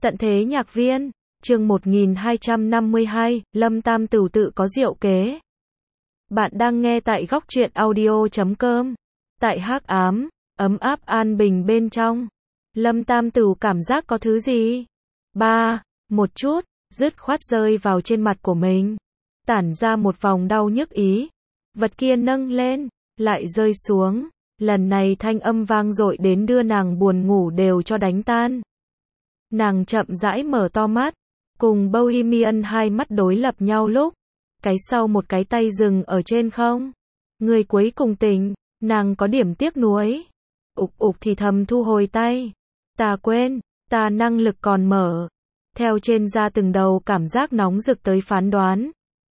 Tận thế nhạc viên, chương 1252, Lâm Tam Tửu tự có diệu kế. Bạn đang nghe tại góc truyện audio.com. Tại hắc ám, ấm áp an bình bên trong, Lâm Tam Tửu cảm giác có thứ gì? Một chút, dứt khoát rơi vào trên mặt của mình. Tản ra một vòng đau nhức ý. Vật kia nâng lên, lại rơi xuống. Lần này thanh âm vang dội đến đưa nàng buồn ngủ đều cho đánh tan. Nàng chậm rãi mở to mắt, cùng Bohemian hai mắt đối lập nhau lúc, cái sau một cái tay dừng ở trên không. Người cuối cùng tỉnh, nàng có điểm tiếc nuối. Ục thì thầm thu hồi tay. Ta quên, ta năng lực còn mở. Theo trên ra từng đầu cảm giác nóng rực tới phán đoán.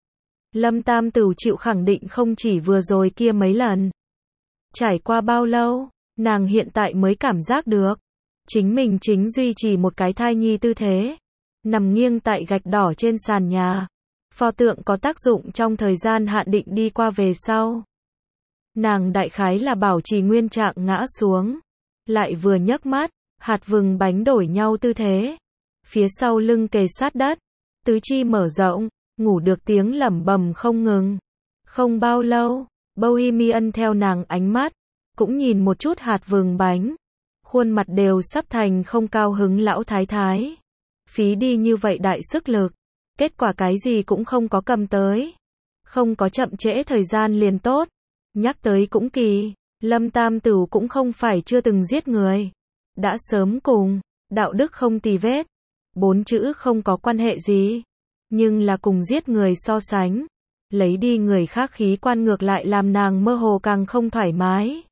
Lâm Tam Tửu chịu khẳng định không chỉ vừa rồi kia mấy lần. Trải qua bao lâu, nàng hiện tại mới cảm giác được. Chính mình chính duy trì một cái thai nhi tư thế. Nằm nghiêng tại gạch đỏ trên sàn nhà. Pho tượng có tác dụng trong thời gian hạn định đi qua về sau. Nàng đại khái là bảo trì nguyên trạng ngã xuống. Lại vừa nhấc mắt, hạt vừng bánh đổi nhau tư thế. Phía sau lưng kề sát đất. Tứ chi mở rộng, ngủ được tiếng lẩm bẩm không ngừng. Không bao lâu, Bohemian theo nàng ánh mắt, cũng nhìn một chút hạt vừng bánh. Khuôn mặt đều sắp thành không cao hứng lão thái thái. Phí đi như vậy đại sức lực. Kết quả cái gì cũng không có cầm tới. Không có chậm trễ thời gian liền tốt. Nhắc tới cũng kỳ. Lâm Tam Tửu cũng không phải chưa từng giết người. Đã sớm cùng. Đạo đức không tì vết. 4 chữ không có quan hệ gì. Nhưng là cùng giết người so sánh. Lấy đi người khác khí quan ngược lại làm nàng mơ hồ càng không thoải mái.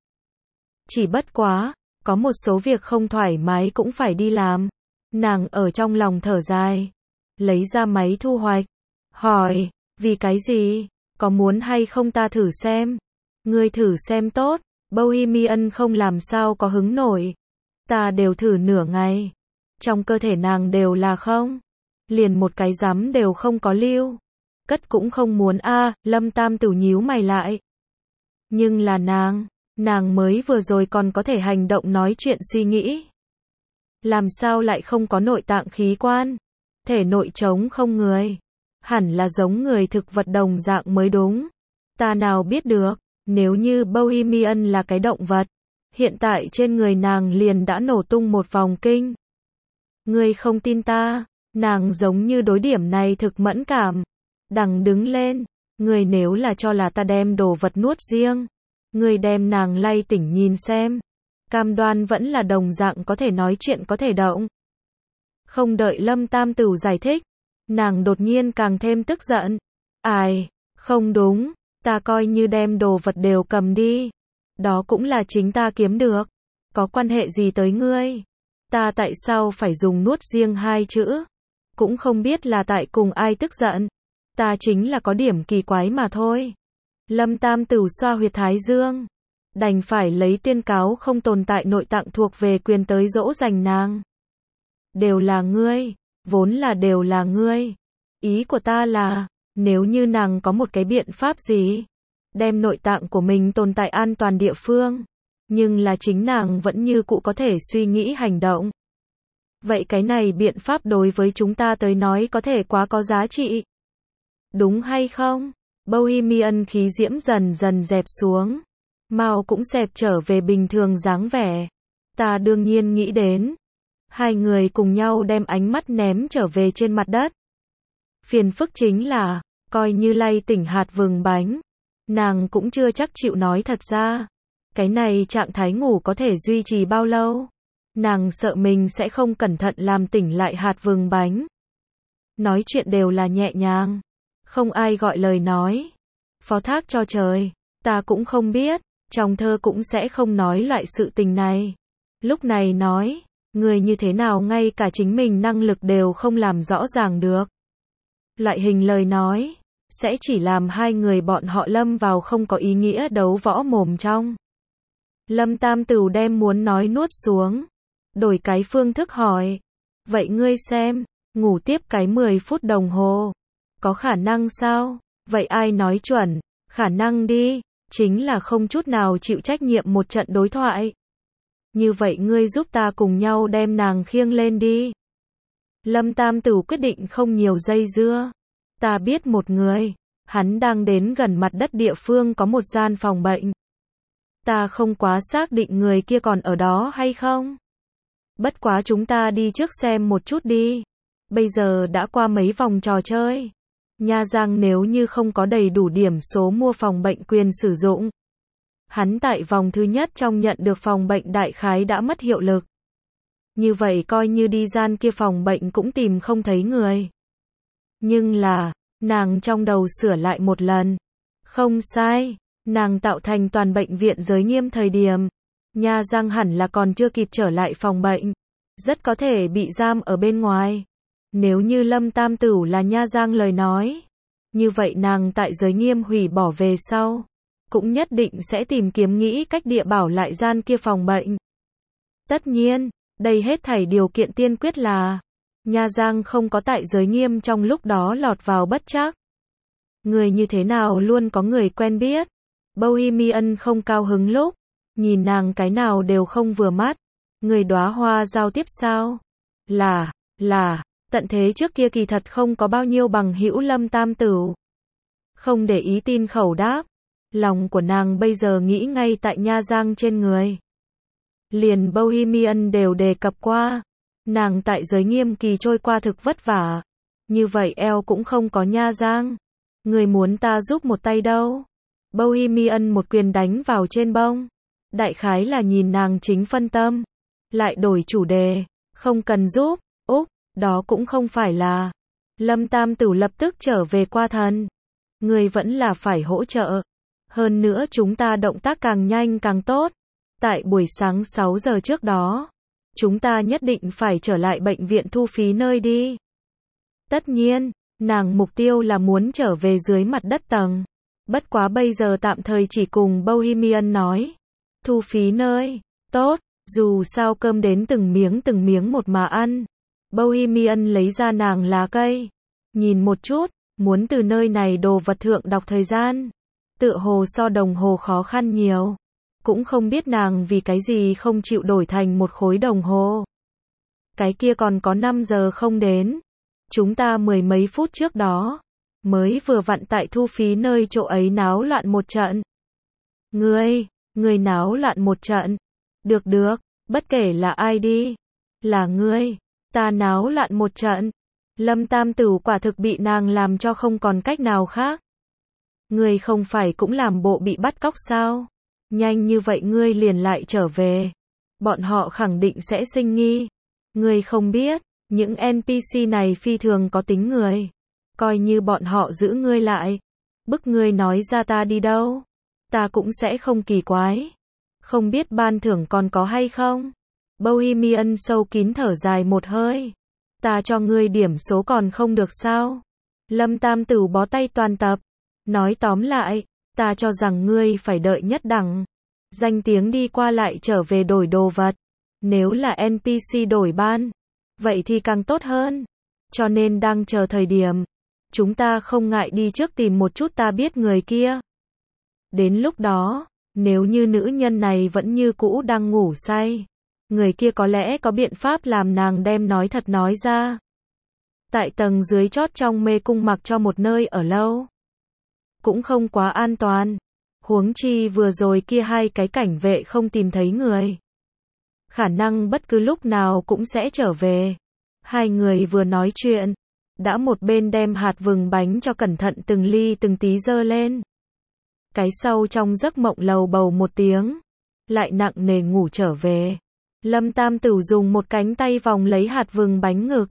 Chỉ bất quá. Có một số việc không thoải mái cũng phải đi làm. Nàng ở trong lòng thở dài. Lấy ra máy thu hoạch. Hỏi, vì cái gì? Có muốn hay không ta thử xem? Ngươi thử xem tốt. Bohemian không làm sao có hứng nổi. Ta đều thử nửa ngày. Trong cơ thể nàng đều là không. Liền một cái rắm đều không có lưu. Cất cũng không muốn Lâm Tam Tửu nhíu mày lại. Nhưng là nàng mới vừa rồi còn có thể hành động nói chuyện suy nghĩ. Làm sao lại không có nội tạng khí quan? Thể nội trống không người. Hẳn là giống người thực vật đồng dạng mới đúng. Ta nào biết được, nếu như Bohemian là cái động vật, hiện tại trên người nàng liền đã nổ tung một vòng kinh. Ngươi không tin ta, nàng giống như đối điểm này thực mẫn cảm. Đằng đứng lên, ngươi nếu là cho là ta đem đồ vật nuốt riêng. Người đem nàng lay tỉnh nhìn xem. Cam đoan vẫn là đồng dạng có thể nói chuyện có thể động. Không đợi Lâm Tam Tửu giải thích. Nàng đột nhiên càng thêm tức giận. Ai, không đúng. Ta coi như đem đồ vật đều cầm đi. Đó cũng là chính ta kiếm được. Có quan hệ gì tới ngươi? Ta tại sao phải dùng nuốt riêng hai chữ? Cũng không biết là tại cùng ai tức giận. Ta chính là có điểm kỳ quái mà thôi. Lâm Tam Tửu xoa huyệt thái dương. Đành phải lấy tuyên cáo không tồn tại nội tạng thuộc về quyền tới dỗ dành nàng. Đều là ngươi. Vốn là đều là ngươi. Ý của ta là, nếu như nàng có một cái biện pháp gì, đem nội tạng của mình tồn tại an toàn địa phương, nhưng là chính nàng vẫn như cũ có thể suy nghĩ hành động. Vậy cái này biện pháp đối với chúng ta tới nói có thể quá có giá trị. Đúng hay không? Bohemian khí diễm dần dần dẹp xuống. Mao cũng dẹp trở về bình thường dáng vẻ. Ta đương nhiên nghĩ đến. Hai người cùng nhau đem ánh mắt ném trở về trên mặt đất. Phiền phức chính là, coi như lay tỉnh hạt vừng bánh. Nàng cũng chưa chắc chịu nói thật ra. Cái này trạng thái ngủ có thể duy trì bao lâu? Nàng sợ mình sẽ không cẩn thận làm tỉnh lại hạt vừng bánh. Nói chuyện đều là nhẹ nhàng. Không ai gọi lời nói. Phó thác cho trời. Ta cũng không biết. Trong thơ cũng sẽ không nói loại sự tình này. Lúc này nói. Người như thế nào ngay cả chính mình năng lực đều không làm rõ ràng được. Loại hình lời nói. Sẽ chỉ làm hai người bọn họ lâm vào không có ý nghĩa đấu võ mồm trong. Lâm Tam Tửu đem muốn nói nuốt xuống. Đổi cái phương thức hỏi. Vậy ngươi xem. Ngủ tiếp cái 10 phút đồng hồ. Có khả năng sao? Vậy ai nói chuẩn? Khả năng đi. Chính là không chút nào chịu trách nhiệm một trận đối thoại. Như vậy ngươi giúp ta cùng nhau đem nàng khiêng lên đi. Lâm Tam Tửu quyết định không nhiều dây dưa. Ta biết một người. Hắn đang đến gần mặt đất địa phương có một gian phòng bệnh. Ta không quá xác định người kia còn ở đó hay không. Bất quá chúng ta đi trước xem một chút đi. Bây giờ đã qua mấy vòng trò chơi. Nha Giang nếu như không có đầy đủ điểm số mua phòng bệnh quyền sử dụng. Hắn tại vòng thứ nhất trong nhận được phòng bệnh đại khái đã mất hiệu lực. Như vậy coi như đi gian kia phòng bệnh cũng tìm không thấy người. Nhưng là, nàng trong đầu sửa lại một lần. Không sai, nàng tạo thành toàn bệnh viện Giới Nghiêm thời điểm. Nha Giang hẳn là còn chưa kịp trở lại phòng bệnh. Rất có thể bị giam ở bên ngoài. Nếu như Lâm Tam Tửu là Nha Giang lời nói. Như vậy nàng tại Giới Nghiêm hủy bỏ về sau. Cũng nhất định sẽ tìm kiếm nghĩ cách địa bảo lại gian kia phòng bệnh. Tất nhiên, đây hết thảy điều kiện tiên quyết là Nha Giang không có tại Giới Nghiêm trong lúc đó lọt vào bất trắc. Người như thế nào luôn có người quen biết. Bohemian không cao hứng lúc nhìn nàng cái nào đều không vừa mắt. Người đóa hoa giao tiếp sao? Là, tận thế trước kia kỳ thật không có bao nhiêu bằng hữu Lâm Tam Tửu. Không để ý tin khẩu đáp. Lòng của nàng bây giờ nghĩ ngay tại Nha Giang trên người. Liền Bohemian đều đề cập qua. Nàng tại Giới Nghiêm kỳ trôi qua thực vất vả. Như vậy eo cũng không có Nha Giang. Người muốn ta giúp một tay đâu. Bohemian một quyền đánh vào trên bông. Đại khái là nhìn nàng chính phân tâm. Lại đổi chủ đề. Không cần giúp. Úc, đó cũng không phải là. Lâm Tam Tửu lập tức trở về qua thần. Người vẫn là phải hỗ trợ. Hơn nữa chúng ta động tác càng nhanh càng tốt. Tại buổi sáng 6 giờ trước đó, chúng ta nhất định phải trở lại bệnh viện thu phí nơi đi. Tất nhiên, nàng mục tiêu là muốn trở về dưới mặt đất tầng. Bất quá bây giờ tạm thời chỉ cùng Bohemian nói. Thu phí nơi, tốt, dù sao cơm đến từng miếng một mà ăn. Bohemian lấy ra nàng lá cây. Nhìn một chút, muốn từ nơi này đồ vật thượng đọc thời gian. Tựa hồ so đồng hồ khó khăn nhiều. Cũng không biết nàng vì cái gì không chịu đổi thành một khối đồng hồ. Cái kia còn có 5 giờ không đến. Chúng ta mười mấy phút trước đó mới vừa vặn tại thu phí nơi chỗ ấy náo loạn một trận. Ngươi náo loạn một trận. Được, bất kể là ai đi. Là ngươi, ta náo loạn một trận. Lâm Tam Tửu quả thực bị nàng làm cho không còn cách nào khác. Ngươi không phải cũng làm bộ bị bắt cóc sao? Nhanh như vậy ngươi liền lại trở về. Bọn họ khẳng định sẽ sinh nghi. Ngươi không biết, những NPC này phi thường có tính người. Coi như bọn họ giữ ngươi lại. Bức ngươi nói ra ta đi đâu. Ta cũng sẽ không kỳ quái. Không biết ban thưởng còn có hay không? Bohemian sâu kín thở dài một hơi. Ta cho ngươi điểm số còn không được sao? Lâm Tam Tửu bó tay toàn tập. Nói tóm lại, ta cho rằng ngươi phải đợi nhất đẳng. Danh tiếng đi qua lại trở về đổi đồ vật. Nếu là NPC đổi ban, vậy thì càng tốt hơn. Cho nên đang chờ thời điểm. Chúng ta không ngại đi trước tìm một chút ta biết người kia. Đến lúc đó, nếu như nữ nhân này vẫn như cũ đang ngủ say, người kia có lẽ có biện pháp làm nàng đem nói thật nói ra. Tại tầng dưới chót trong mê cung mặc cho một nơi ở lâu. Cũng không quá an toàn. Huống chi vừa rồi kia hai cái cảnh vệ không tìm thấy người. Khả năng bất cứ lúc nào cũng sẽ trở về. Hai người vừa nói chuyện, đã một bên đem hạt vừng bánh cho cẩn thận từng ly từng tí dơ lên. Cái sau trong giấc mộng lầu bầu một tiếng, lại nặng nề ngủ trở về. Lâm Tam Tửu dùng một cánh tay vòng lấy hạt vừng bánh ngực.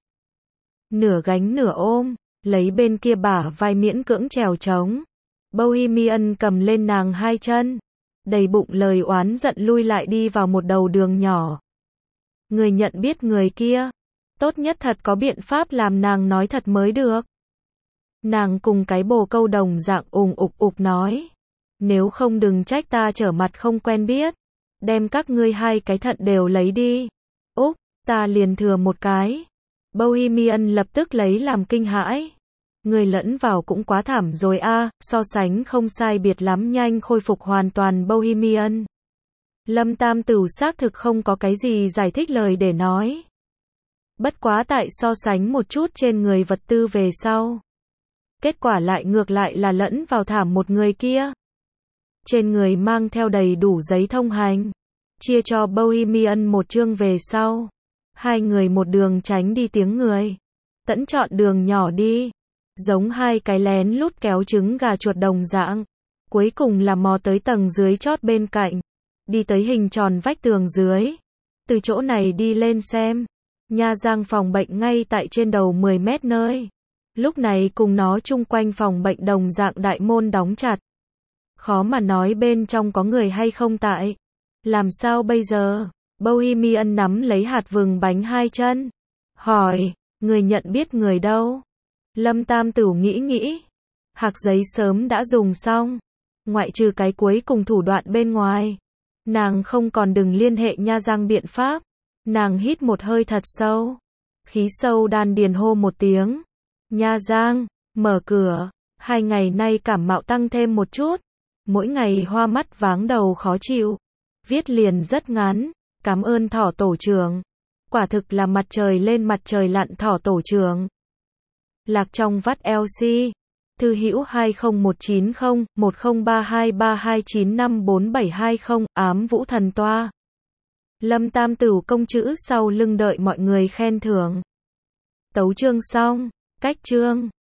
Nửa gánh nửa ôm, lấy bên kia bả vai miễn cưỡng trèo trống. Bohemian cầm lên nàng hai chân, đầy bụng lời oán giận lui lại đi vào một đầu đường nhỏ. Người nhận biết người kia, tốt nhất thật có biện pháp làm nàng nói thật mới được. Nàng cùng cái bồ câu đồng dạng ục nói. Nếu không đừng trách ta trở mặt không quen biết. Đem các ngươi hai cái thận đều lấy đi. Úc, ta liền thừa một cái. Bohemian lập tức lấy làm kinh hãi. Người lẫn vào cũng quá thảm rồi a, so sánh không sai biệt lắm nhanh khôi phục hoàn toàn Bohemian. Lâm Tam Tửu xác thực không có cái gì giải thích lời để nói. Bất quá tại so sánh một chút trên người vật tư về sau. Kết quả lại ngược lại là lẫn vào thảm một người kia. Trên người mang theo đầy đủ giấy thông hành. Chia cho Bohemian một chương về sau. Hai người một đường tránh đi tiếng người. Tẫn chọn đường nhỏ đi. Giống hai cái lén lút kéo trứng gà chuột đồng dạng. Cuối cùng là mò tới tầng dưới chót bên cạnh. Đi tới hình tròn vách tường dưới. Từ chỗ này đi lên xem. Nha Giang phòng bệnh ngay tại trên đầu 10 mét nơi. Lúc này cùng nó chung quanh phòng bệnh đồng dạng đại môn đóng chặt. Khó mà nói bên trong có người hay không tại. Làm sao bây giờ? Bohemian nắm lấy hạt vừng bánh hai chân. Hỏi, người nhận biết người đâu? Lâm Tam Tửu nghĩ. Hạc giấy sớm đã dùng xong. Ngoại trừ cái cuối cùng thủ đoạn bên ngoài. Nàng không còn đừng liên hệ Nha Giang biện pháp. Nàng hít một hơi thật sâu. Khí sâu đan điền hô một tiếng. Nha Giang, mở cửa. 2 ngày nay cảm mạo tăng thêm một chút. Mỗi ngày hoa mắt váng đầu khó chịu. Viết liền rất ngắn. Cảm ơn Thỏ tổ trưởng. Quả thực là mặt trời lên mặt trời lặn Thỏ tổ trưởng. Lạc trong vắt LC. Thư hữu 20190103232954720 ám Vũ Thần Toa. Lâm Tam Tửu công chữ sau lưng đợi mọi người khen thưởng. Tấu chương xong. Cách chương.